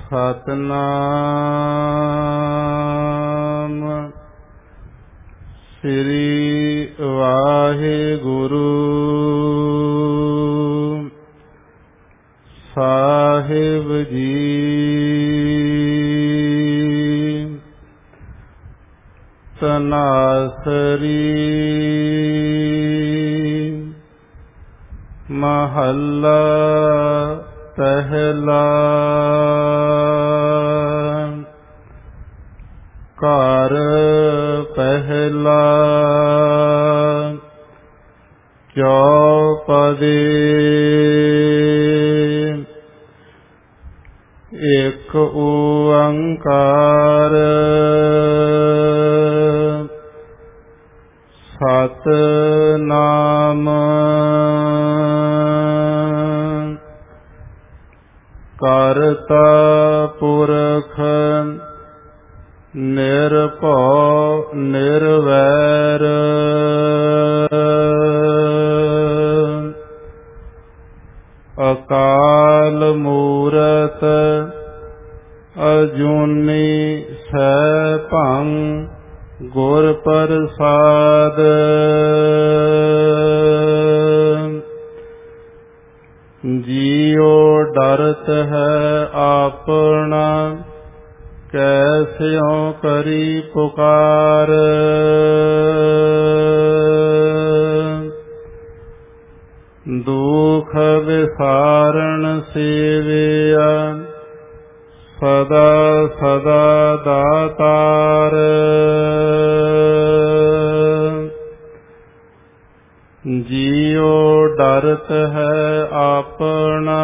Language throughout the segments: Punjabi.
ਸਤਿਨਾਮ ਸ੍ਰੀ ਵਾਹਿਗੁਰੂ ਸਾਹਿਬ ਜੀ। ਤਨਾਸਰੀ ਮਹੱਲਾ ਪਹਿਲਾ। ਘਰ ਪਹਿਲਾ ਚੌਪਦੀ। ਇਕ ਓੰਕਾਰ ਸਤਿਨਾਮ ਕਰਤਾ ਪੁਰਖ ਨਿਰਭਉ ਨਿਰਵੈਰ। ਅਕਾਲ ਮੂਰਤ ਅਜੂਨੀ ਸੈਭੰ ਗੁਰ ਪ੍ਰਸਾਦ। ਜੀਉ ਡਰਤ ਹੈ ਆਪਣਾ ਕੈਸਿਉ ਕਰੀ ਪੁਕਾਰ। ਦੁਖ ਵਿਸਾਰਣ ਸੇਵਿਆ ਸਦਾ ਸਦਾ ਦਾਤਾਰ। ਜੀਉ ਡਰਤ ਹੈ ਆਪਣਾ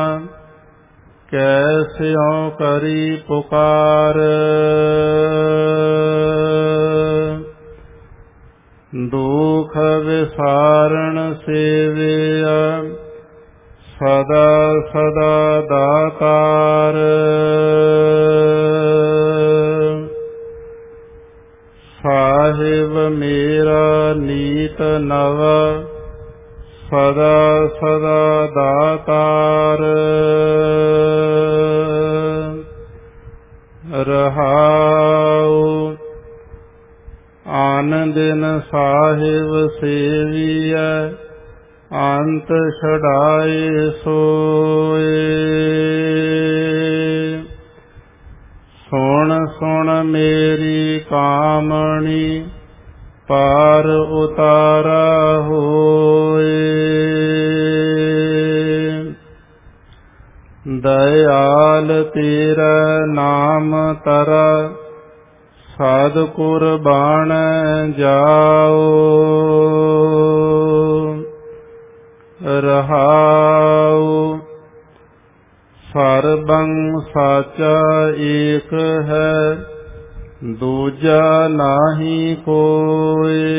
ਕੈਸਿਉ ਕਰੀ ਪੁਕਾਰ। ਦੁਖ ਵਿਸਾਰਣ ਸੇਵਿਆ ਸਦਾ ਸਦਾ ਦਾਤਾਰ। ਸਾਹਿਬ ਮੇਰਾ ਨੀਤ ਨਵਾ ਸਦਾ ਸਦਾ ਦਾਤਾਰ। ਰਹਾਉ ਆਨ ਦਿਨ ਸਾਹਿਬ ਸੇਵੀਐ ਅੰਤ ਛੁਡਾਏ ਸੋਏ। ਸੁਣ ਸੁਣ ਮੇਰੀ ਕਾਮਣੀ ਪਾਰ ਉਤਾਰਾ ਹੋਏ। ਦਇਆਲ ਤੇਰਾ ਨਾਮ ਤਰਾ ਸਾਧ ਕੁਰਬਾਨ ਜਾਓ। ਰਹਾਉ ਸਰਬੰ ਸਾਚਾ ਏਕ ਹੈ ਦੂਜਾ ਨਾਹੀ ਕੋਇ।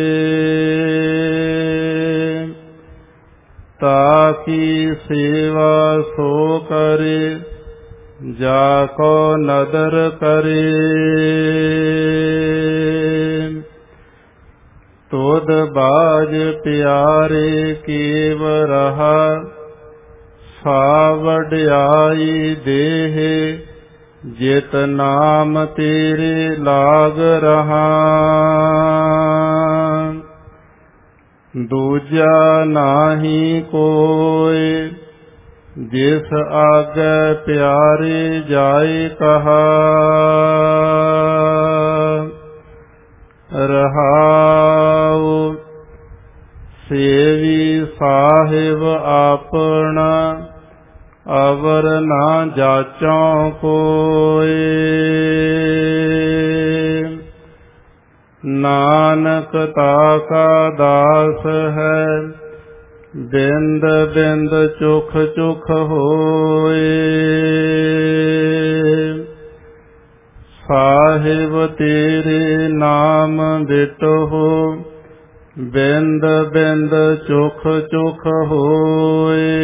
ਤਾਕੀ ਸੇਵਾ ਸੋ ਕਰੇ ਜਾ ਕੋ ਨਦਰ ਕਰੇ। ਤੁਧ ਬਾਜ ਪਿਆਰੇ ਕੇਵ ਰਹਾ ਸਾ ਵਡਿਆਈ ਦੇਹ। ਜਿਤ ਨਾਮ ਤੇਰੇ ਲਾਗ ਰਹਾ ਦੂਜਾ ਨਾਹੀ ਕੋਇ। ਜਿਸ ਆਗੇ ਪਿਆਰੇ ਜਾਏ ਕਹਾ। ਰਹਾਉ ਸੇਵੀ ਸਾਹਿਬ ਆਪਣਾ ਅਵਰ ਨਾ ਜਾਚੋਂ ਕੋਇ। ਨਾਨਕ ਤਾਕਾ ਦਾਸ ਹੈ ਬਿੰਦ ਬਿੰਦ ਚੁਖ ਚੁਖ ਹੋਏ। ਸਾਹਿਬ ਤੇਰੇ ਨਾਮ ਬਿਟਹੁ ਬਿੰਦ ਬਿੰਦ ਚੁਖ ਚੁਖ ਹੋਏ।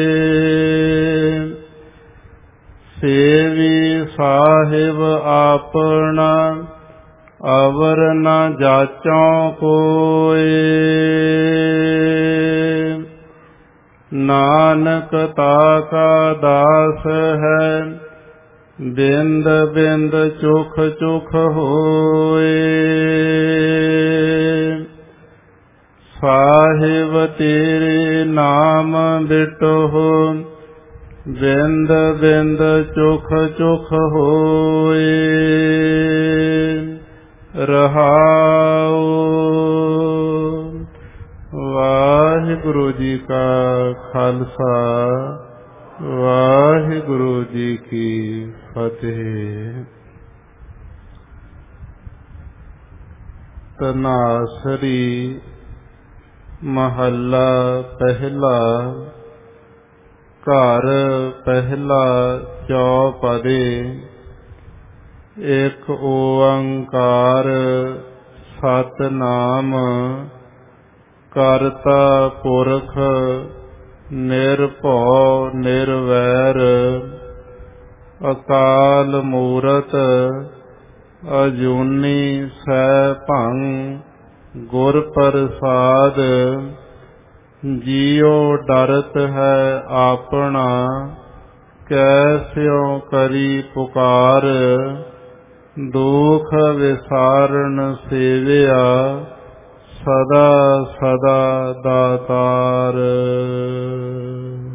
ਸੇਵੀ ਸਾਹਿਬ ਆਪਣਾ ਅਵਰ ਨ ਜਾਚੋਂ ਕੋਇ। ਨਾਨਕ ਤਾਕਾ ਦਾਸ ਹੈ ਬਿੰਦ ਬਿੰਦ ਚੁਖ ਚੁਖ ਹੋਏ। ਸਾਹਿਬ ਤੇਰੇ ਨਾਮ ਬਿਟਹੁ ਬਿੰਦ ਬਿੰਦ ਚੁਖ ਚੁਖ ਹੋਏ। ਰਹਾਉ। ਵਾਹਿਗੁਰੂ ਜੀ ਕਾ ਖਾਲਸਾ ਵਾਹਿਗੁਰੂ ਜੀ ਕੀ ਫਤਿਹ। ਧਨਾਸਰੀ ਮਹੱਲਾ ਪਹਿਲਾ। ਘਰ ਪਹਿਲਾ ਚੌਪਦੇ। ਇਕ ਓੰਕਾਰ ਸਤਿਨਾਮ ਕਰਤਾ ਪੁਰਖ ਨਿਰਭਉ ਨਿਰਵੈਰ। ਅਕਾਲ ਮੂਰਤ ਅਜੂਨੀ ਸੈਭੰ ਗੁਰ ਪ੍ਰਸਾਦ। ਜੀਉ ਡਰਤ ਹੈ ਆਪਣਾ ਕੈਸਿਉ ਕਰੀ ਪੁਕਾਰ। ਦੁਖ ਵਿਸਾਰਨ ਸੇਵਿਆ ਸਦਾ ਸਦਾ ਦਾਤਾਰ।